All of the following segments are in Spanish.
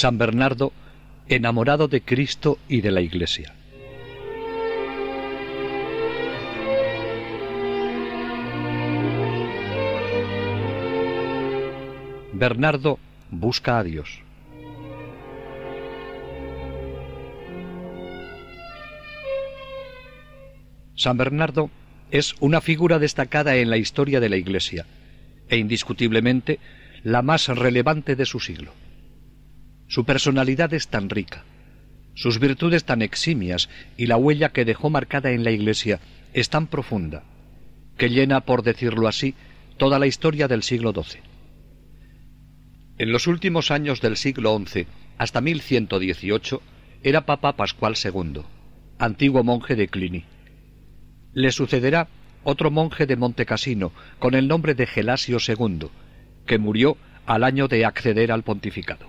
San Bernardo, enamorado de Cristo y de la Iglesia. Bernardo busca a Dios. San Bernardo es una figura destacada en la historia de la Iglesia e indiscutiblemente la más relevante de su siglo. Su personalidad es tan rica, sus virtudes tan eximias y la huella que dejó marcada en la Iglesia es tan profunda, que llena, por decirlo así, toda la historia del siglo XII. En los últimos años del siglo XI, hasta 1118, era Papa Pascual II, antiguo monje de Cluny. Le sucederá otro monje de Montecassino, con el nombre de Gelasio II, que murió al año de acceder al pontificado.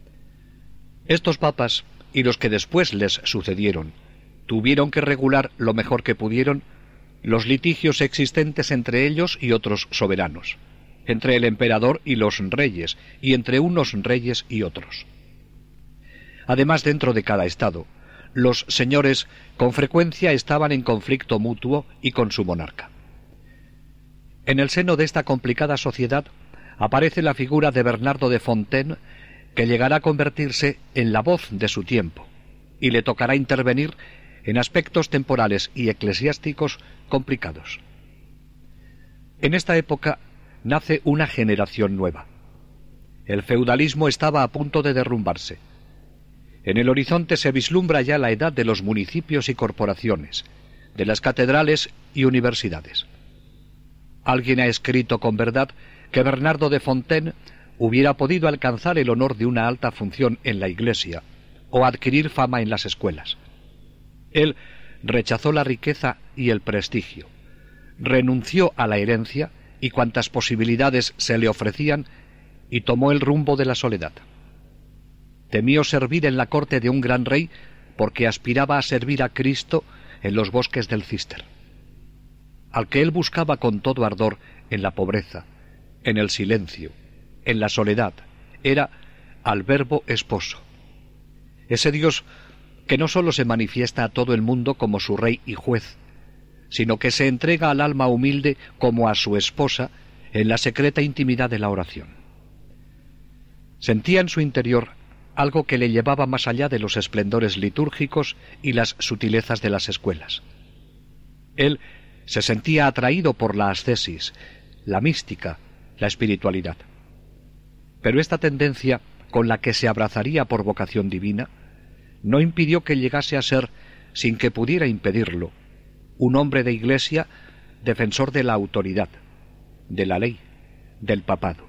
Estos papas, y los que después les sucedieron, tuvieron que regular lo mejor que pudieron los litigios existentes entre ellos y otros soberanos, entre el emperador y los reyes, y entre unos reyes y otros. Además, dentro de cada estado, los señores con frecuencia estaban en conflicto mutuo y con su monarca. En el seno de esta complicada sociedad aparece la figura de Bernardo de Fontaine, que llegará a convertirse en la voz de su tiempo, y le tocará intervenir en aspectos temporales y eclesiásticos complicados. En esta época nace una generación nueva. El feudalismo estaba a punto de derrumbarse. En el horizonte se vislumbra ya la edad de los municipios y corporaciones, de las catedrales y universidades. Alguien ha escrito con verdad que Bernardo de Fontaine hubiera podido alcanzar el honor de una alta función en la Iglesia o adquirir fama en las escuelas. Él rechazó la riqueza y el prestigio, renunció a la herencia y cuantas posibilidades se le ofrecían y tomó el rumbo de la soledad. Temió servir en la corte de un gran rey porque aspiraba a servir a Cristo en los bosques del Císter. Al que él buscaba con todo ardor en la pobreza, en el silencio, en la soledad, era al Verbo esposo. Ese Dios que no sólo se manifiesta a todo el mundo como su rey y juez, sino que se entrega al alma humilde como a su esposa en la secreta intimidad de la oración. Sentía en su interior algo que le llevaba más allá de los esplendores litúrgicos y las sutilezas de las escuelas. Él se sentía atraído por la ascesis, la mística, la espiritualidad. Pero esta tendencia, con la que se abrazaría por vocación divina, no impidió que llegase a ser, sin que pudiera impedirlo, un hombre de Iglesia, defensor de la autoridad, de la ley, del papado.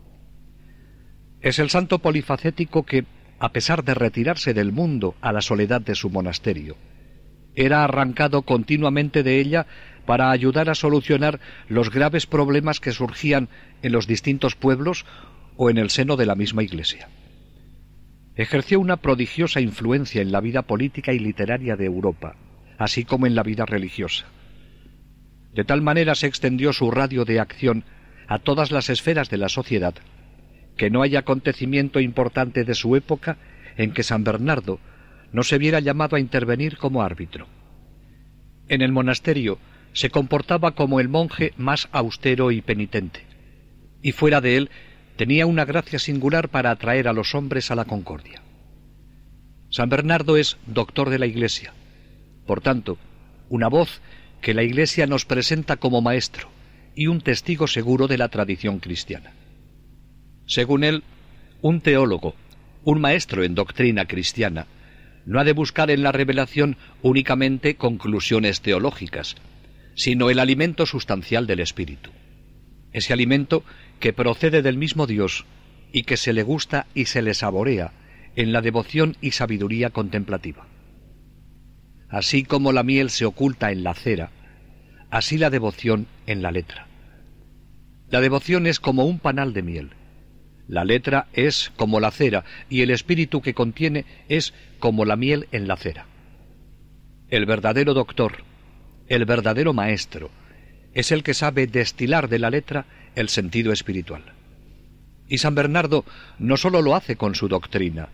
Es el santo polifacético que, a pesar de retirarse del mundo a la soledad de su monasterio, era arrancado continuamente de ella para ayudar a solucionar los graves problemas que surgían en los distintos pueblos o en el seno de la misma Iglesia. Ejerció una prodigiosa influencia en la vida política y literaria de Europa, así como en la vida religiosa. De tal manera se extendió su radio de acción a todas las esferas de la sociedad, que no hay acontecimiento importante de su época en que San Bernardo no se viera llamado a intervenir como árbitro. En el monasterio se comportaba como el monje más austero y penitente, y fuera de él tenía una gracia singular para atraer a los hombres a la concordia. San Bernardo es doctor de la Iglesia, por tanto, una voz que la Iglesia nos presenta como maestro y un testigo seguro de la tradición cristiana. Según él, un teólogo, un maestro en doctrina cristiana, no ha de buscar en la revelación únicamente conclusiones teológicas, sino el alimento sustancial del espíritu. Ese alimento que procede del mismo Dios y que se le gusta y se le saborea en la devoción y sabiduría contemplativa. Así como la miel se oculta en la cera, así la devoción en la letra. La devoción es como un panal de miel. La letra es como la cera y el espíritu que contiene es como la miel en la cera. El verdadero doctor, el verdadero maestro, es el que sabe destilar de la letra el sentido espiritual. Y San Bernardo no sólo lo hace con su doctrina,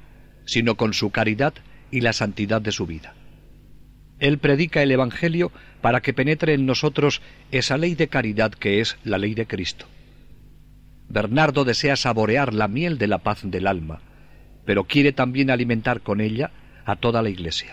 sino con su caridad y la santidad de su vida. Él predica el Evangelio para que penetre en nosotros esa ley de caridad que es la ley de Cristo. Bernardo desea saborear la miel de la paz del alma, pero quiere también alimentar con ella a toda la Iglesia.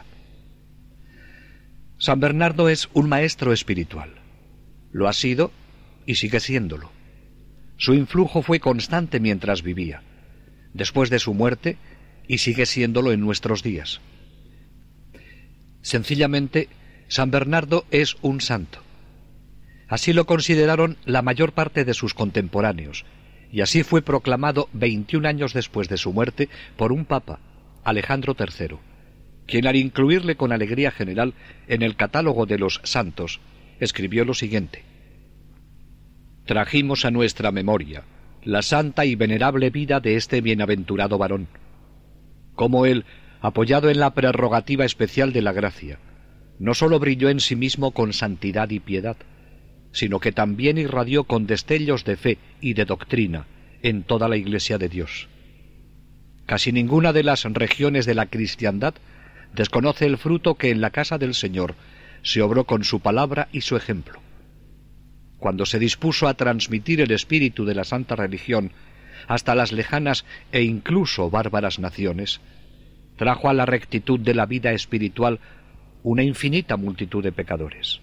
San Bernardo es un maestro espiritual. Lo ha sido y sigue siéndolo. Su influjo fue constante mientras vivía, después de su muerte, y sigue siéndolo en nuestros días. Sencillamente, San Bernardo es un santo. Así lo consideraron la mayor parte de sus contemporáneos, y así fue proclamado 21 años después de su muerte por un papa, Alejandro III, quien al incluirle con alegría general en el catálogo de los santos, escribió lo siguiente: «Trajimos a nuestra memoria la santa y venerable vida de este bienaventurado varón, como él, apoyado en la prerrogativa especial de la gracia, no sólo brilló en sí mismo con santidad y piedad, sino que también irradió con destellos de fe y de doctrina en toda la Iglesia de Dios. Casi ninguna de las regiones de la cristiandad desconoce el fruto que en la casa del Señor se obró con su palabra y su ejemplo. Cuando se dispuso a transmitir el espíritu de la santa religión hasta las lejanas e incluso bárbaras naciones, trajo a la rectitud de la vida espiritual una infinita multitud de pecadores.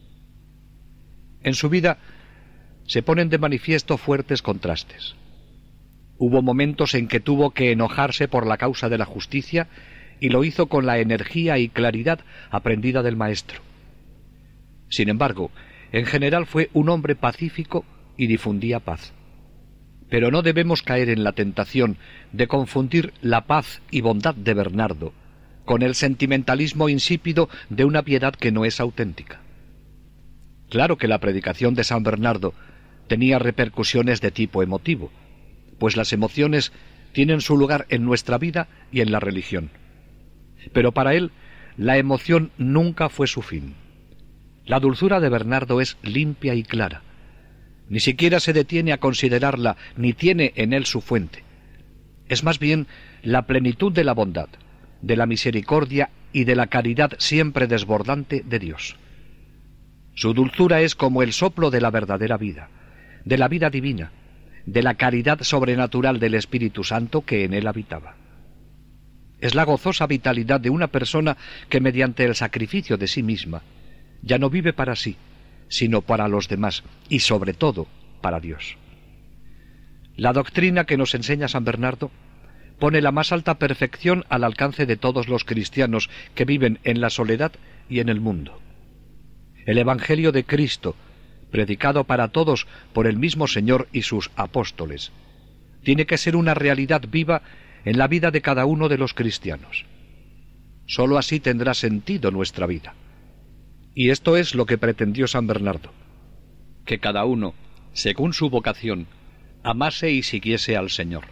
En su vida se ponen de manifiesto fuertes contrastes. Hubo momentos en que tuvo que enojarse por la causa de la justicia y lo hizo con la energía y claridad aprendida del Maestro. Sin embargo, en general fue un hombre pacífico y difundía paz. Pero no debemos caer en la tentación de confundir la paz y bondad de Bernardo con el sentimentalismo insípido de una piedad que no es auténtica. Claro que la predicación de San Bernardo tenía repercusiones de tipo emotivo, pues las emociones tienen su lugar en nuestra vida y en la religión. Pero para él, la emoción nunca fue su fin. La dulzura de Bernardo es limpia y clara. Ni siquiera se detiene a considerarla, ni tiene en él su fuente. Es más bien la plenitud de la bondad, de la misericordia y de la caridad siempre desbordante de Dios. Su dulzura es como el soplo de la verdadera vida, de la vida divina, de la caridad sobrenatural del Espíritu Santo que en él habitaba. Es la gozosa vitalidad de una persona que mediante el sacrificio de sí misma ya no vive para sí, sino para los demás y sobre todo para Dios. La doctrina que nos enseña San Bernardo pone la más alta perfección al alcance de todos los cristianos que viven en la soledad y en el mundo. El Evangelio de Cristo, predicado para todos por el mismo Señor y sus apóstoles, tiene que ser una realidad viva en la vida de cada uno de los cristianos. Sólo así tendrá sentido nuestra vida. Y esto es lo que pretendió San Bernardo, que cada uno, según su vocación, amase y siguiese al Señor.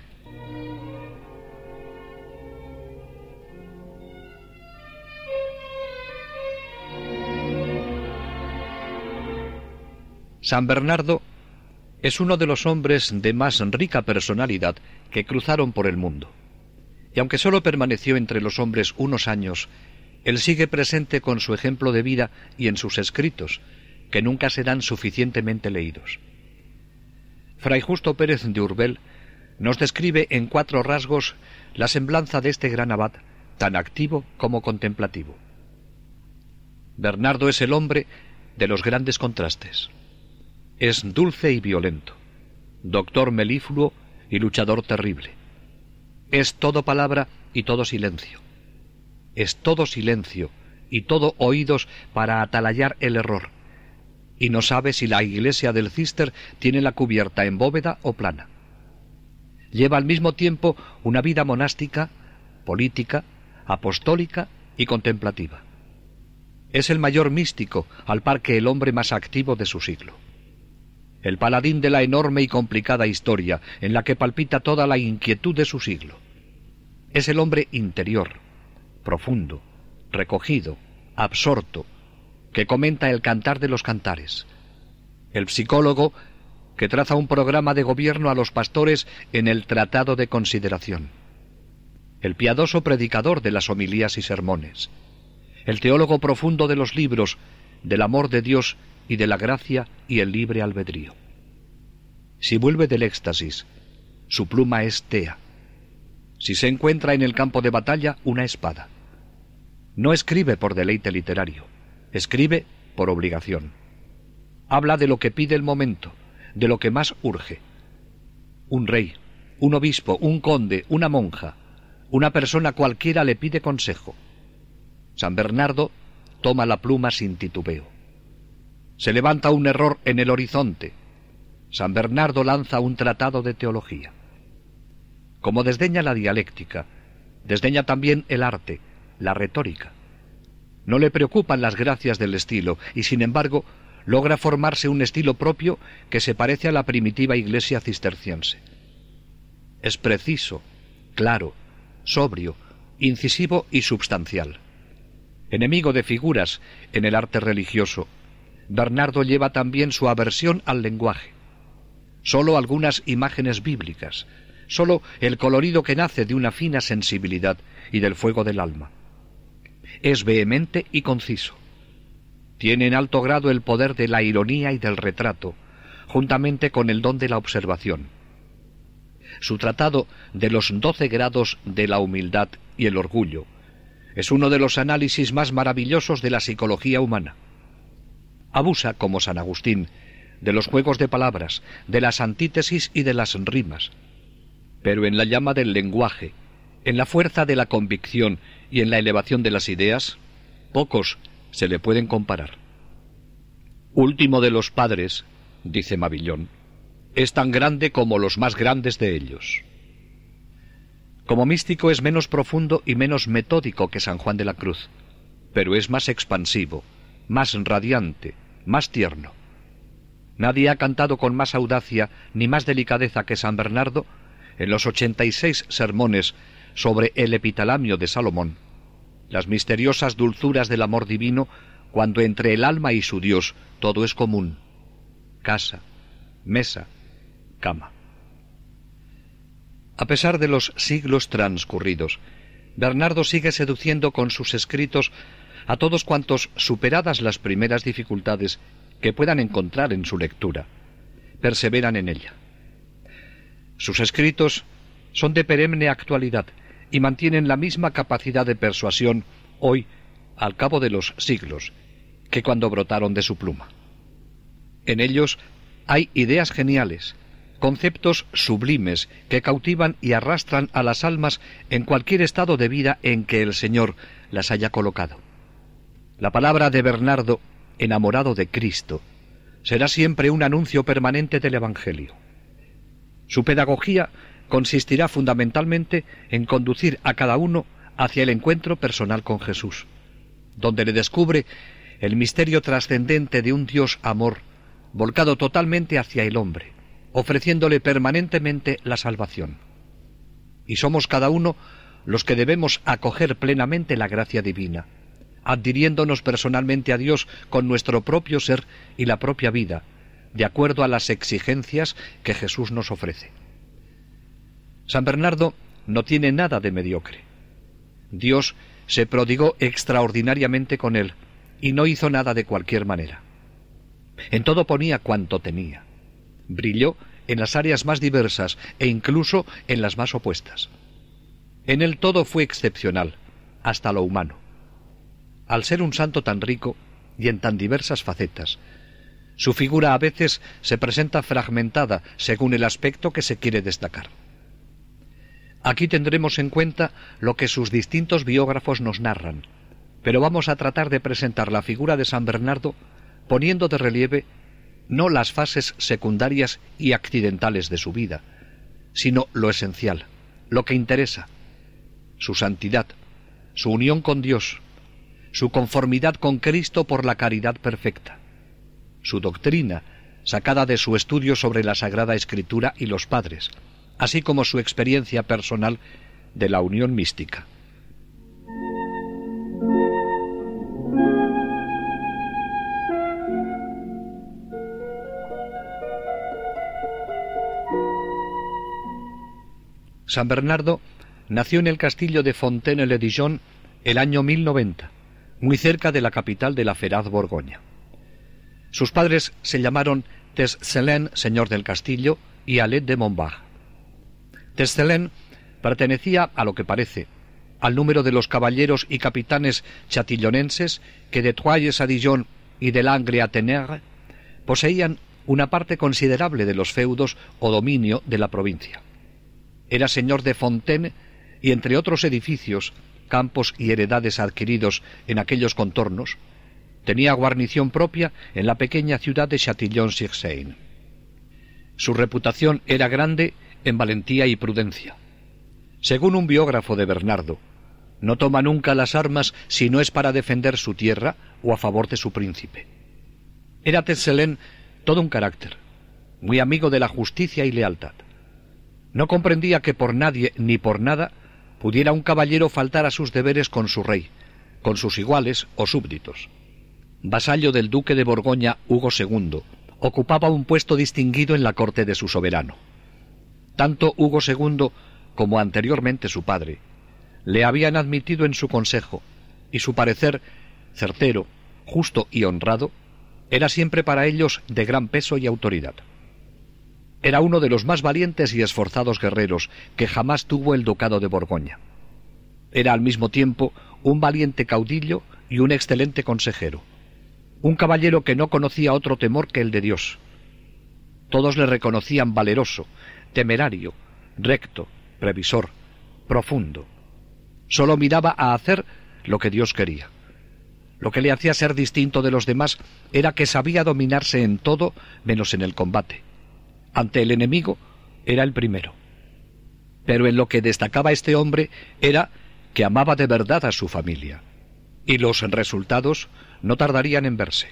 San Bernardo es uno de los hombres de más rica personalidad que cruzaron por el mundo. Y aunque sólo permaneció entre los hombres unos años, él sigue presente con su ejemplo de vida y en sus escritos, que nunca serán suficientemente leídos. Fray Justo Pérez de Urbel nos describe en 4 rasgos la semblanza de este gran abad, tan activo como contemplativo. Bernardo es el hombre de los grandes contrastes. Es dulce y violento, doctor melífluo y luchador terrible. Es todo palabra y todo silencio. Es todo silencio y todo oídos para atalayar el error, y no sabe si la iglesia del Císter tiene la cubierta en bóveda o plana. Lleva al mismo tiempo una vida monástica, política, apostólica y contemplativa. Es el mayor místico al par que el hombre más activo de su siglo. El paladín de la enorme y complicada historia en la que palpita toda la inquietud de su siglo. Es el hombre interior, profundo, recogido, absorto, que comenta el cantar de los cantares. El psicólogo que traza un programa de gobierno a los pastores en el Tratado de Consideración. el piadoso predicador de las homilías y sermones, el teólogo profundo de los libros, del amor de Dios y de la gracia y el libre albedrío. Si vuelve del éxtasis, su pluma es tea. Si se encuentra en el campo de batalla, una espada. No escribe por deleite literario, escribe por obligación. Habla de lo que pide el momento, de lo que más urge. Un rey, un obispo, un conde, una monja, una persona cualquiera le pide consejo. San Bernardo toma la pluma sin titubeo. Se levanta un error en el horizonte. San Bernardo lanza un tratado de teología. Como desdeña la dialéctica, desdeña también el arte, la retórica. No le preocupan las gracias del estilo y, sin embargo, logra formarse un estilo propio que se parece a la primitiva iglesia cisterciense. Es preciso, claro, sobrio, incisivo y substancial. Enemigo de figuras en el arte religioso, Bernardo lleva también su aversión al lenguaje. Sólo algunas imágenes bíblicas, sólo el colorido que nace de una fina sensibilidad y del fuego del alma. Es vehemente y conciso. Tiene en alto grado el poder de la ironía y del retrato, juntamente con el don de la observación. Su tratado de los 12 grados de la humildad y el orgullo es uno de los análisis más maravillosos de la psicología humana. Abusa, como San Agustín, de los juegos de palabras, de las antítesis y de las rimas, pero en la llama del lenguaje, en la fuerza de la convicción y en la elevación de las ideas, pocos se le pueden comparar. Último de los padres, dice Mabillon, es tan grande como los más grandes de ellos. Como místico es menos profundo y menos metódico que San Juan de la Cruz, pero es más expansivo, más radiante, más tierno. Nadie ha cantado con más audacia ni más delicadeza que San Bernardo en los 86 sermones sobre el epitalamio de Salomón, las misteriosas dulzuras del amor divino cuando entre el alma y su Dios todo es común: casa, mesa, cama. A pesar de los siglos transcurridos, Bernardo sigue seduciendo con sus escritos a todos cuantos, superadas las primeras dificultades que puedan encontrar en su lectura, perseveran en ella. Sus escritos son de perenne actualidad y mantienen la misma capacidad de persuasión hoy, al cabo de los siglos, que cuando brotaron de su pluma. En ellos hay ideas geniales, conceptos sublimes que cautivan y arrastran a las almas en cualquier estado de vida en que el Señor las haya colocado. La palabra de Bernardo, enamorado de Cristo, será siempre un anuncio permanente del Evangelio. Su pedagogía consistirá fundamentalmente en conducir a cada uno hacia el encuentro personal con Jesús, donde le descubre el misterio trascendente de un Dios amor volcado totalmente hacia el hombre, ofreciéndole permanentemente la salvación. Y somos cada uno los que debemos acoger plenamente la gracia divina, adhiriéndonos personalmente a Dios con nuestro propio ser y la propia vida, de acuerdo a las exigencias que Jesús nos ofrece. San Bernardo no tiene nada de mediocre. Dios se prodigó extraordinariamente con él y no hizo nada de cualquier manera. En todo ponía cuanto tenía. Brilló en las áreas más diversas e incluso en las más opuestas. En él todo fue excepcional, hasta lo humano. Al ser un santo tan rico y en tan diversas facetas, su figura a veces se presenta fragmentada según el aspecto que se quiere destacar. Aquí tendremos en cuenta lo que sus distintos biógrafos nos narran, pero vamos a tratar de presentar la figura de San Bernardo poniendo de relieve no las fases secundarias y accidentales de su vida, sino lo esencial, lo que interesa: su santidad, su unión con Dios, su conformidad con Cristo por la caridad perfecta, su doctrina, sacada de su estudio sobre la Sagrada Escritura y los padres, así como su experiencia personal de la unión mística. San Bernardo nació en el castillo de Fontaine-le-Dijon el año 1090, muy cerca de la capital de la feraz Borgoña. Sus padres se llamaron Tezelin, señor del castillo, y Alet de Montbard. Tezelin pertenecía, a lo que parece, al número de los caballeros y capitanes chatillonenses que de Troyes a Dijon y de Langres a Tenerife poseían una parte considerable de los feudos o dominio de la provincia. Era señor de Fontaine y, entre otros edificios, campos y heredades adquiridos en aquellos contornos, tenía guarnición propia en la pequeña ciudad de Châtillon-sur-Seine. Su reputación era grande en valentía y prudencia. Según un biógrafo de Bernardo, no toma nunca las armas si no es para defender su tierra o a favor de su príncipe. Era Tezelin todo un carácter, muy amigo de la justicia y lealtad. No comprendía que por nadie ni por nada pudiera un caballero faltar a sus deberes con su rey, con sus iguales o súbditos. Vasallo del duque de Borgoña, Hugo II, ocupaba un puesto distinguido en la corte de su soberano. Tanto Hugo II como anteriormente su padre le habían admitido en su consejo, y su parecer, certero, justo y honrado, era siempre para ellos de gran peso y autoridad. Era uno de los más valientes y esforzados guerreros que jamás tuvo el ducado de Borgoña. Era al mismo tiempo un valiente caudillo y un excelente consejero, un caballero que no conocía otro temor que el de Dios. Todos le reconocían valeroso, temerario, recto, previsor, profundo. Solo miraba a hacer lo que Dios quería. Lo que le hacía ser distinto de los demás era que sabía dominarse en todo menos en el combate. Ante el enemigo era el primero. Pero en lo que destacaba este hombre era que amaba de verdad a su familia, y los resultados no tardarían en verse.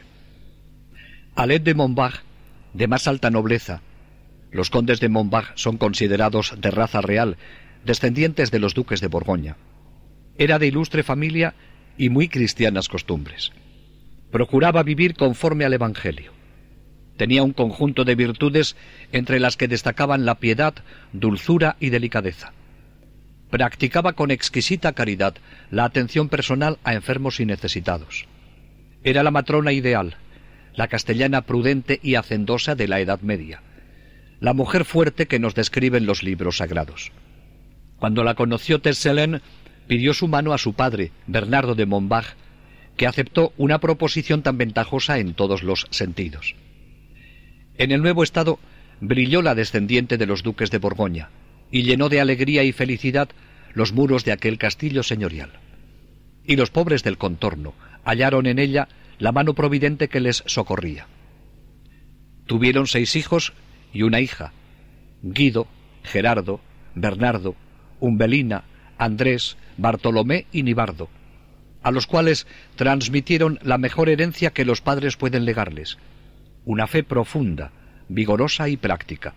Alet de Montbard, de más alta nobleza, los condes de Montbard son considerados de raza real, descendientes de los duques de Borgoña. Era de ilustre familia y muy cristianas costumbres. Procuraba vivir conforme al Evangelio. Tenía un conjunto de virtudes entre las que destacaban la piedad, dulzura y delicadeza. Practicaba con exquisita caridad la atención personal a enfermos y necesitados. Era la matrona ideal, la castellana prudente y hacendosa de la Edad Media, la mujer fuerte que nos describen los libros sagrados. Cuando la conoció Tezelin, pidió su mano a su padre, Bernardo de Montbard, que aceptó una proposición tan ventajosa en todos los sentidos. En el nuevo estado brilló la descendiente de los duques de Borgoña y llenó de alegría y felicidad los muros de aquel castillo señorial. Y los pobres del contorno hallaron en ella la mano providente que les socorría. Tuvieron 6 hijos y una hija: Guido, Gerardo, Bernardo, Umbelina, Andrés, Bartolomé y Nibardo, a los cuales transmitieron la mejor herencia que los padres pueden legarles: una fe profunda, vigorosa y práctica.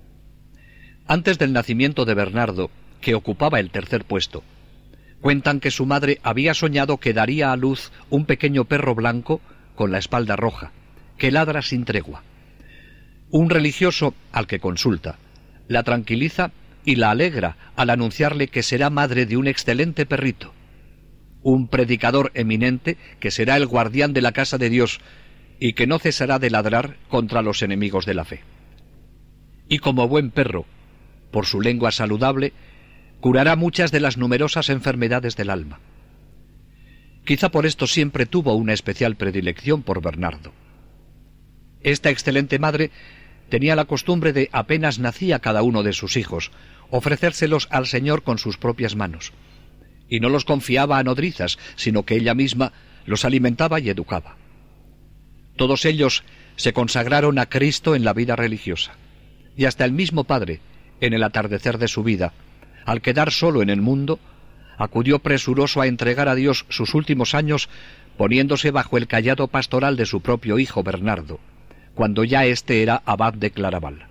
Antes del nacimiento de Bernardo, que ocupaba el 3er puesto, cuentan que su madre había soñado que daría a luz un pequeño perro blanco con la espalda roja, que ladra sin tregua. Un religioso, al que consulta, la tranquiliza y la alegra al anunciarle que será madre de un excelente perrito, un predicador eminente que será el guardián de la casa de Dios y que no cesará de ladrar contra los enemigos de la fe. Y como buen perro, por su lengua saludable, curará muchas de las numerosas enfermedades del alma. Quizá por esto siempre tuvo una especial predilección por Bernardo. Esta excelente madre tenía la costumbre de, apenas nacía cada uno de sus hijos, ofrecérselos al Señor con sus propias manos, y no los confiaba a nodrizas, sino que ella misma los alimentaba y educaba. Todos ellos se consagraron a Cristo en la vida religiosa, y hasta el mismo padre, en el atardecer de su vida, al quedar solo en el mundo, acudió presuroso a entregar a Dios sus últimos años, poniéndose bajo el cayado pastoral de su propio hijo Bernardo, cuando ya éste era abad de Claraval.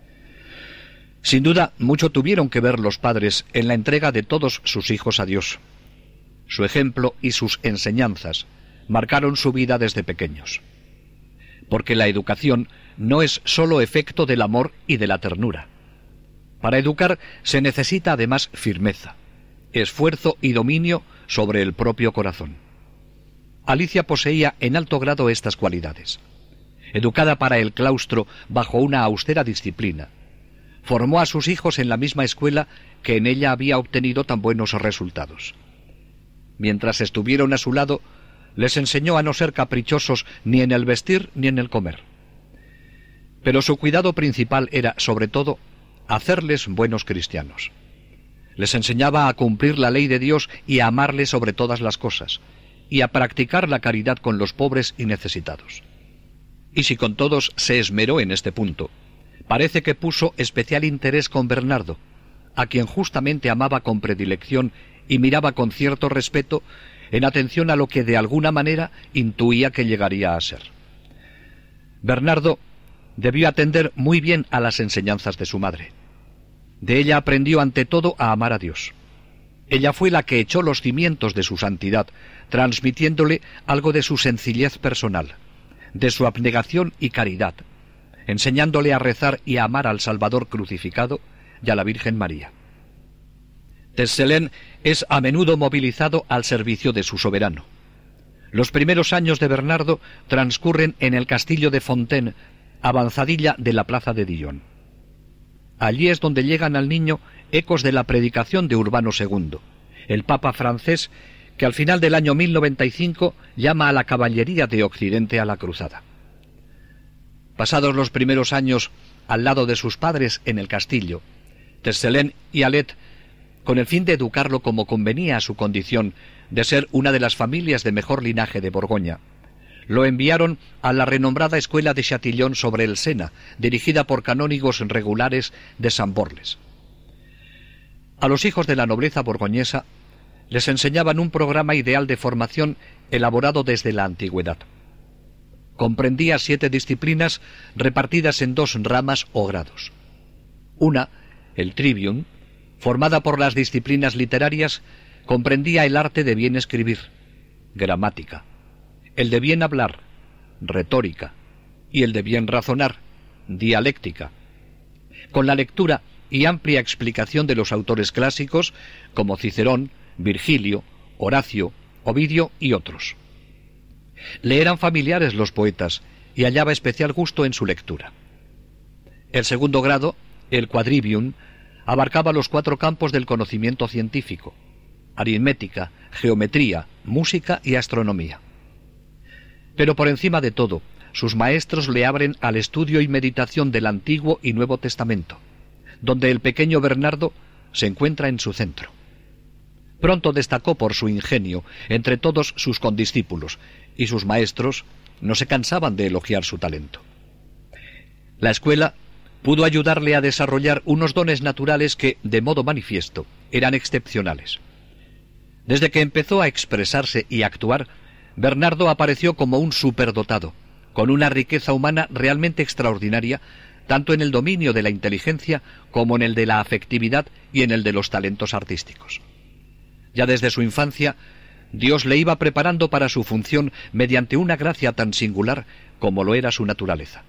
Sin duda, mucho tuvieron que ver los padres en la entrega de todos sus hijos a Dios. Su ejemplo y sus enseñanzas marcaron su vida desde pequeños. Porque la educación no es sólo efecto del amor y de la ternura. Para educar se necesita además firmeza, esfuerzo y dominio sobre el propio corazón. Alicia poseía en alto grado estas cualidades. Educada para el claustro bajo una austera disciplina, formó a sus hijos en la misma escuela que en ella había obtenido tan buenos resultados. Mientras estuvieron a su lado, les enseñó a no ser caprichosos ni en el vestir ni en el comer. Pero su cuidado principal era, sobre todo, hacerles buenos cristianos. Les enseñaba a cumplir la ley de Dios y a amarle sobre todas las cosas, y a practicar la caridad con los pobres y necesitados. Y si con todos se esmeró en este punto, parece que puso especial interés con Bernardo, a quien justamente amaba con predilección y miraba con cierto respeto, en atención a lo que de alguna manera intuía que llegaría a ser. Bernardo debió atender muy bien a las enseñanzas de su madre. De ella aprendió ante todo a amar a Dios. Ella fue la que echó los cimientos de su santidad, transmitiéndole algo de su sencillez personal, de su abnegación y caridad, enseñándole a rezar y a amar al Salvador crucificado y a la Virgen María. Tezelén es a menudo movilizado al servicio de su soberano. Los primeros años de Bernardo transcurren en el castillo de Fontaine, avanzadilla de la plaza de Dijon. Allí es donde llegan al niño ecos de la predicación de Urbano II, el Papa francés que al final del año 1095 llama a la caballería de Occidente a la cruzada. Pasados los primeros años al lado de sus padres en el castillo, Tezelén y Alet, con el fin de educarlo como convenía a su condición de ser una de las familias de mejor linaje de Borgoña, lo enviaron a la renombrada escuela de Chatillon sobre el Sena, dirigida por canónigos regulares de San Borles. A los hijos de la nobleza borgoñesa les enseñaban un programa ideal de formación elaborado desde la antigüedad. Comprendía 7 disciplinas repartidas en 2 ramas o grados. Una, el trivium, formada por las disciplinas literarias, comprendía el arte de bien escribir, gramática, el de bien hablar, retórica, y el de bien razonar, dialéctica, con la lectura y amplia explicación de los autores clásicos como Cicerón, Virgilio, Horacio, Ovidio y otros. Le eran familiares los poetas y hallaba especial gusto en su lectura. El segundo grado, el quadrivium, abarcaba los 4 campos del conocimiento científico: aritmética, geometría, música y astronomía. Pero por encima de todo, sus maestros le abren al estudio y meditación del Antiguo y Nuevo Testamento, donde el pequeño Bernardo se encuentra en su centro. Pronto destacó por su ingenio entre todos sus condiscípulos, y sus maestros no se cansaban de elogiar su talento. La escuela pudo ayudarle a desarrollar unos dones naturales que, de modo manifiesto, eran excepcionales. Desde que empezó a expresarse y actuar, Bernardo apareció como un superdotado, con una riqueza humana realmente extraordinaria, tanto en el dominio de la inteligencia como en el de la afectividad y en el de los talentos artísticos. Ya desde su infancia, Dios le iba preparando para su función mediante una gracia tan singular como lo era su naturaleza.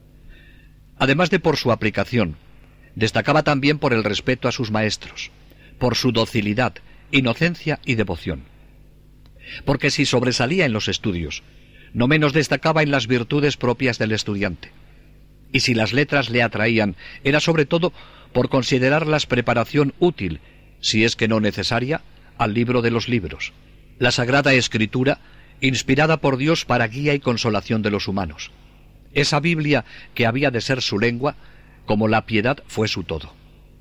Además de por su aplicación, destacaba también por el respeto a sus maestros, por su docilidad, inocencia y devoción. Porque si sobresalía en los estudios, no menos destacaba en las virtudes propias del estudiante. Y si las letras le atraían, era sobre todo por considerarlas preparación útil, si es que no necesaria, al libro de los libros, la Sagrada Escritura, inspirada por Dios para guía y consolación de los humanos. Esa Biblia que había de ser su lengua, como la piedad fue su todo.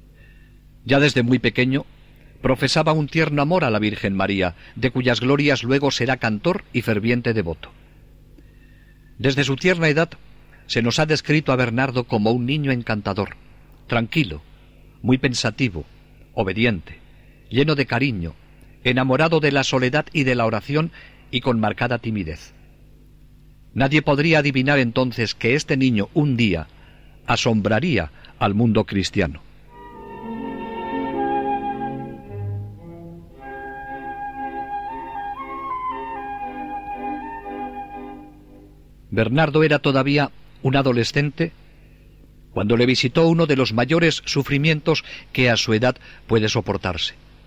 Ya desde muy pequeño, profesaba un tierno amor a la Virgen María, de cuyas glorias luego será cantor y ferviente devoto. Desde su tierna edad, se nos ha descrito a Bernardo como un niño encantador, tranquilo, muy pensativo, obediente, lleno de cariño, enamorado de la soledad y de la oración y con marcada timidez. Nadie podría adivinar entonces que este niño un día asombraría al mundo cristiano. Bernardo era todavía un adolescente cuando le visitó uno de los mayores sufrimientos que a su edad puede soportarse: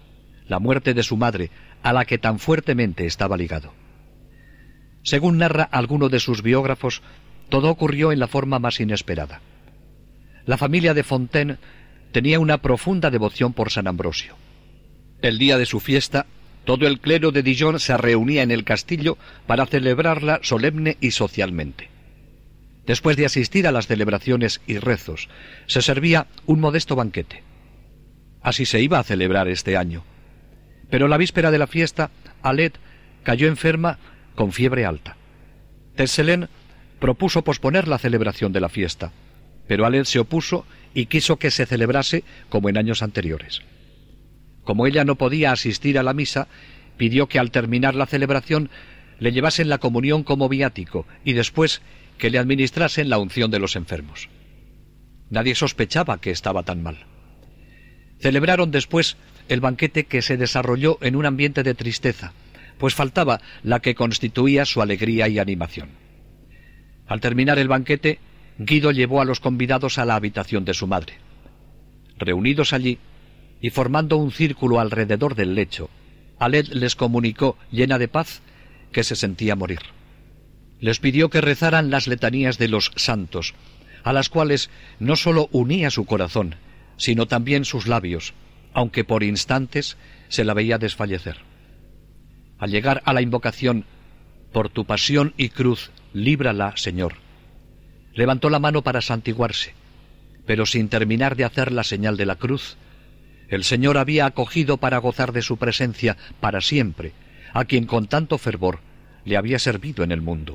la muerte de su madre, a la que tan fuertemente estaba ligado. Según narra alguno de sus biógrafos, todo ocurrió en la forma más inesperada. La familia de Fontaine tenía una profunda devoción por San Ambrosio. El día de su fiesta, todo el clero de Dijon se reunía en el castillo para celebrarla solemne y socialmente. Después de asistir a las celebraciones y rezos, se servía un modesto banquete. Así se iba a celebrar este año. Pero la víspera de la fiesta, Aled cayó enferma con fiebre alta. Tecelin propuso posponer la celebración de la fiesta, pero Aled se opuso y quiso que se celebrase como en años anteriores. Como ella no podía asistir a la misa, pidió que al terminar la celebración le llevasen la comunión como viático y después que le administrasen la unción de los enfermos. Nadie sospechaba que estaba tan mal. Celebraron después el banquete, que se desarrolló en un ambiente de tristeza, pues faltaba la que constituía su alegría y animación. Al terminar el banquete, Guido llevó a los convidados a la habitación de su madre. Reunidos allí, y formando un círculo alrededor del lecho, Aled les comunicó, llena de paz, que se sentía morir. Les pidió que rezaran las letanías de los santos, a las cuales no sólo unía su corazón, sino también sus labios, aunque por instantes se la veía desfallecer. Al llegar a la invocación, «Por tu pasión y cruz, líbrala, Señor», levantó la mano para santiguarse, pero sin terminar de hacer la señal de la cruz, el Señor había acogido para gozar de su presencia para siempre a quien con tanto fervor le había servido en el mundo.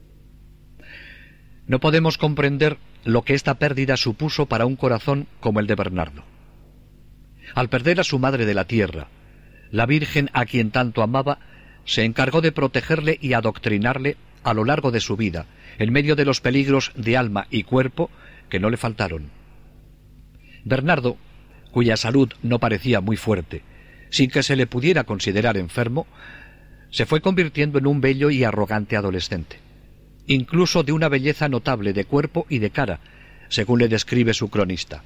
No podemos comprender lo que esta pérdida supuso para un corazón como el de Bernardo. Al perder a su madre de la tierra, la Virgen, a quien tanto amaba, se encargó de protegerle y adoctrinarle a lo largo de su vida, en medio de los peligros de alma y cuerpo que no le faltaron. Bernardo, cuya salud no parecía muy fuerte, sin que se le pudiera considerar enfermo, se fue convirtiendo en un bello y arrogante adolescente, incluso de una belleza notable de cuerpo y de cara, según le describe su cronista.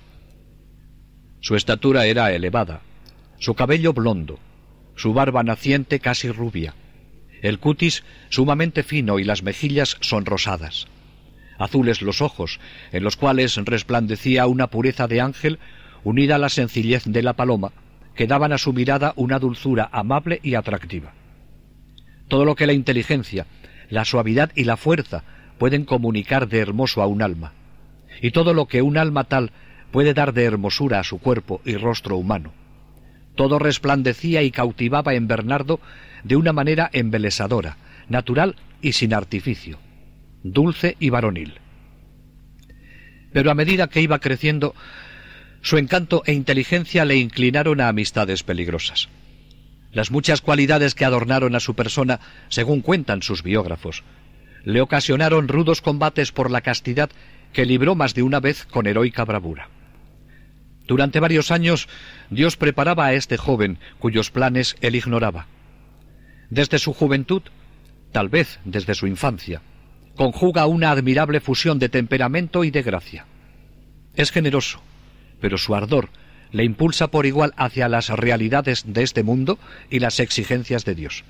Su estatura era elevada, su cabello blondo, su barba naciente casi rubia, el cutis sumamente fino y las mejillas sonrosadas. Azules los ojos, en los cuales resplandecía una pureza de ángel unida a la sencillez de la paloma, que daban a su mirada una dulzura amable y atractiva. Todo lo que la inteligencia, la suavidad y la fuerza pueden comunicar de hermoso a un alma, y todo lo que un alma tal puede dar de hermosura a su cuerpo y rostro humano. Todo resplandecía y cautivaba en Bernardo de una manera embelesadora, natural y sin artificio, dulce y varonil. Pero a medida que iba creciendo, su encanto e inteligencia le inclinaron a amistades peligrosas. Las muchas cualidades que adornaron a su persona, según cuentan sus biógrafos, le ocasionaron rudos combates por la castidad que libró más de una vez con heroica bravura. Durante varios años, Dios preparaba a este joven, cuyos planes él ignoraba. Desde su juventud, tal vez desde su infancia, conjuga una admirable fusión de temperamento y de gracia. Es generoso, pero su ardor le impulsa por igual hacia las realidades de este mundo y las exigencias de Dios.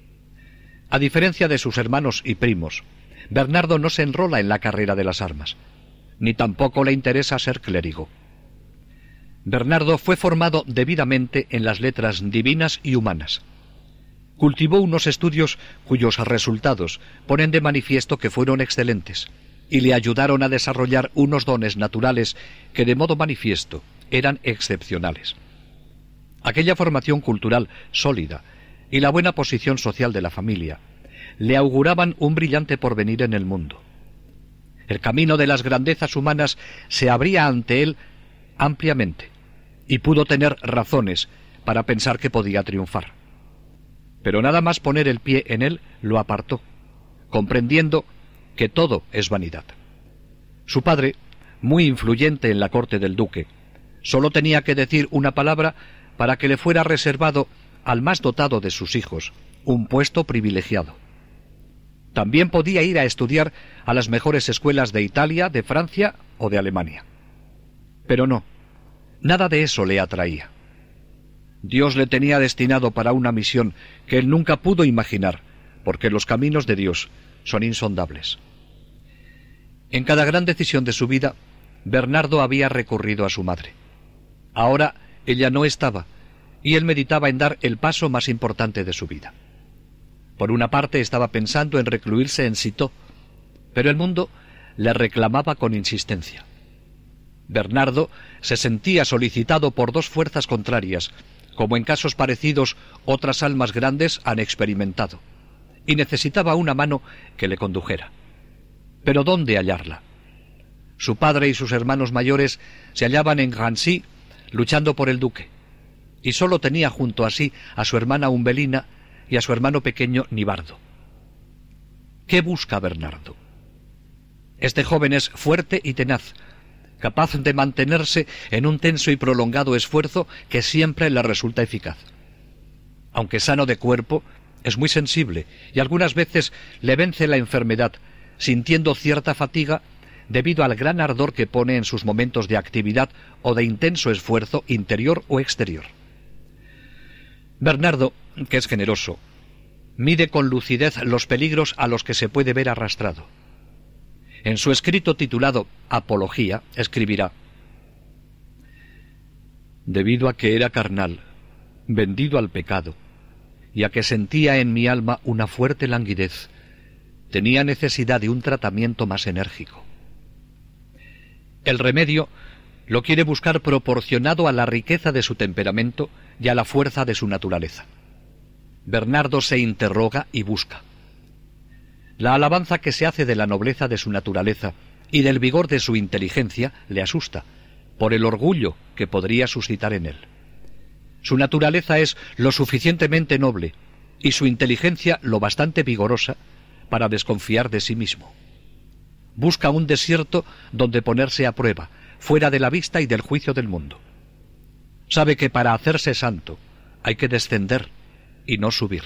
A diferencia de sus hermanos y primos, Bernardo no se enrola en la carrera de las armas, ni tampoco le interesa ser clérigo. Bernardo fue formado debidamente en las letras divinas y humanas. Cultivó unos estudios cuyos resultados ponen de manifiesto que fueron excelentes y le ayudaron a desarrollar unos dones naturales que de modo manifiesto eran excepcionales. Aquella formación cultural sólida y la buena posición social de la familia le auguraban un brillante porvenir en el mundo. El camino de las grandezas humanas se abría ante él ampliamente y pudo tener razones para pensar que podía triunfar. Pero nada más poner el pie en él lo apartó, comprendiendo que todo es vanidad. Su padre, muy influyente en la corte del duque, solo tenía que decir una palabra para que le fuera reservado al más dotado de sus hijos un puesto privilegiado. También podía ir a estudiar a las mejores escuelas de Italia, de Francia o de Alemania. Pero no, nada de eso le atraía. Dios le tenía destinado para una misión que él nunca pudo imaginar, porque los caminos de Dios son insondables. En cada gran decisión de su vida, Bernardo había recurrido a su madre. Ahora ella no estaba, y él meditaba en dar el paso más importante de su vida. Por una parte estaba pensando en recluirse en Citeaux, pero el mundo le reclamaba con insistencia. Bernardo se sentía solicitado por dos fuerzas contrarias, como en casos parecidos otras almas grandes han experimentado, y necesitaba una mano que le condujera. Pero ¿dónde hallarla? Su padre y sus hermanos mayores se hallaban en Drancy luchando por el duque, y sólo tenía junto a sí a su hermana Umbelina y a su hermano pequeño Nibardo. ¿Qué busca Bernardo? Este joven es fuerte y tenaz, capaz de mantenerse en un tenso y prolongado esfuerzo que siempre le resulta eficaz. Aunque sano de cuerpo, es muy sensible y algunas veces le vence la enfermedad, sintiendo cierta fatiga debido al gran ardor que pone en sus momentos de actividad o de intenso esfuerzo interior o exterior. Bernardo, que es generoso, mide con lucidez los peligros a los que se puede ver arrastrado. En su escrito titulado Apología, escribirá: debido a que era carnal, vendido al pecado, y a que sentía en mi alma una fuerte languidez, tenía necesidad de un tratamiento más enérgico. El remedio lo quiere buscar proporcionado a la riqueza de su temperamento y a la fuerza de su naturaleza. Bernardo se interroga y busca. La alabanza que se hace de la nobleza de su naturaleza y del vigor de su inteligencia le asusta, por el orgullo que podría suscitar en él. Su naturaleza es lo suficientemente noble y su inteligencia lo bastante vigorosa para desconfiar de sí mismo. Busca un desierto donde ponerse a prueba, fuera de la vista y del juicio del mundo. Sabe que para hacerse santo hay que descender y no subir.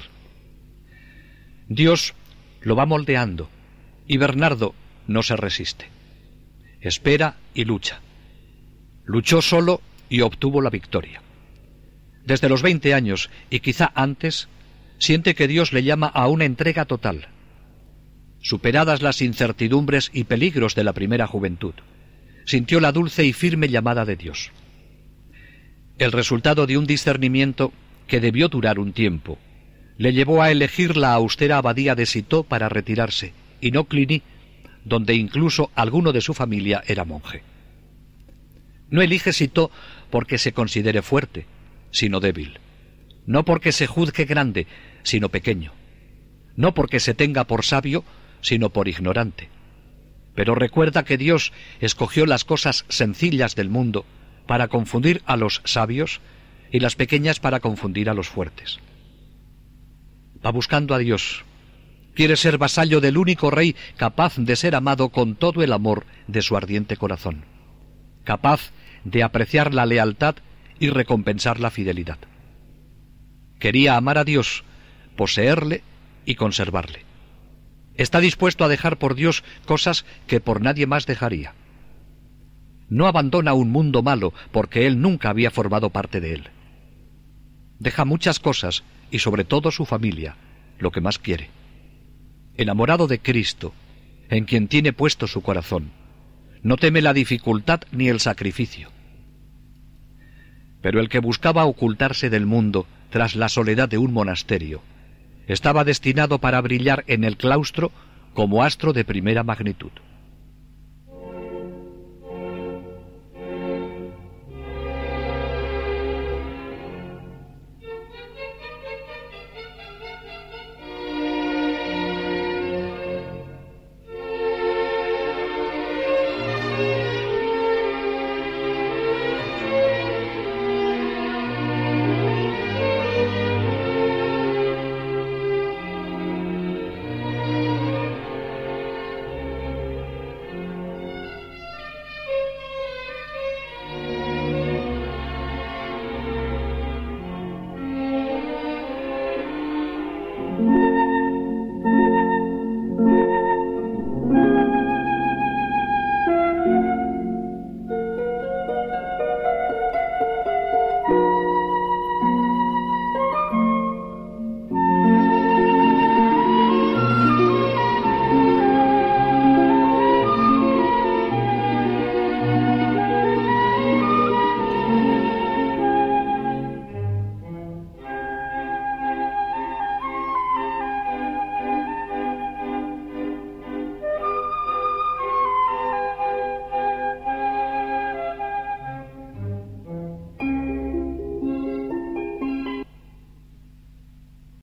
Dios lo va moldeando, y Bernardo no se resiste. Espera y lucha. Luchó solo y obtuvo la victoria. Desde los 20 años, y quizá antes, siente que Dios le llama a una entrega total. Superadas las incertidumbres y peligros de la primera juventud, sintió la dulce y firme llamada de Dios. El resultado de un discernimiento que debió durar un tiempo le llevó a elegir la austera abadía de Citeaux para retirarse, y no Cluny, donde incluso alguno de su familia era monje. No elige Citeaux porque se considere fuerte, sino débil. No porque se juzgue grande, sino pequeño. No porque se tenga por sabio, sino por ignorante. Pero recuerda que Dios escogió las cosas sencillas del mundo para confundir a los sabios y las pequeñas para confundir a los fuertes. Va buscando a Dios. Quiere ser vasallo del único rey capaz de ser amado con todo el amor de su ardiente corazón, capaz de apreciar la lealtad y recompensar la fidelidad. Quería amar a Dios, poseerle y conservarle. Está dispuesto a dejar por Dios cosas que por nadie más dejaría. No abandona un mundo malo porque él nunca había formado parte de él. Deja muchas cosas y sobre todo su familia, lo que más quiere. Enamorado de Cristo, en quien tiene puesto su corazón, no teme la dificultad ni el sacrificio. Pero el que buscaba ocultarse del mundo tras la soledad de un monasterio, estaba destinado para brillar en el claustro como astro de primera magnitud.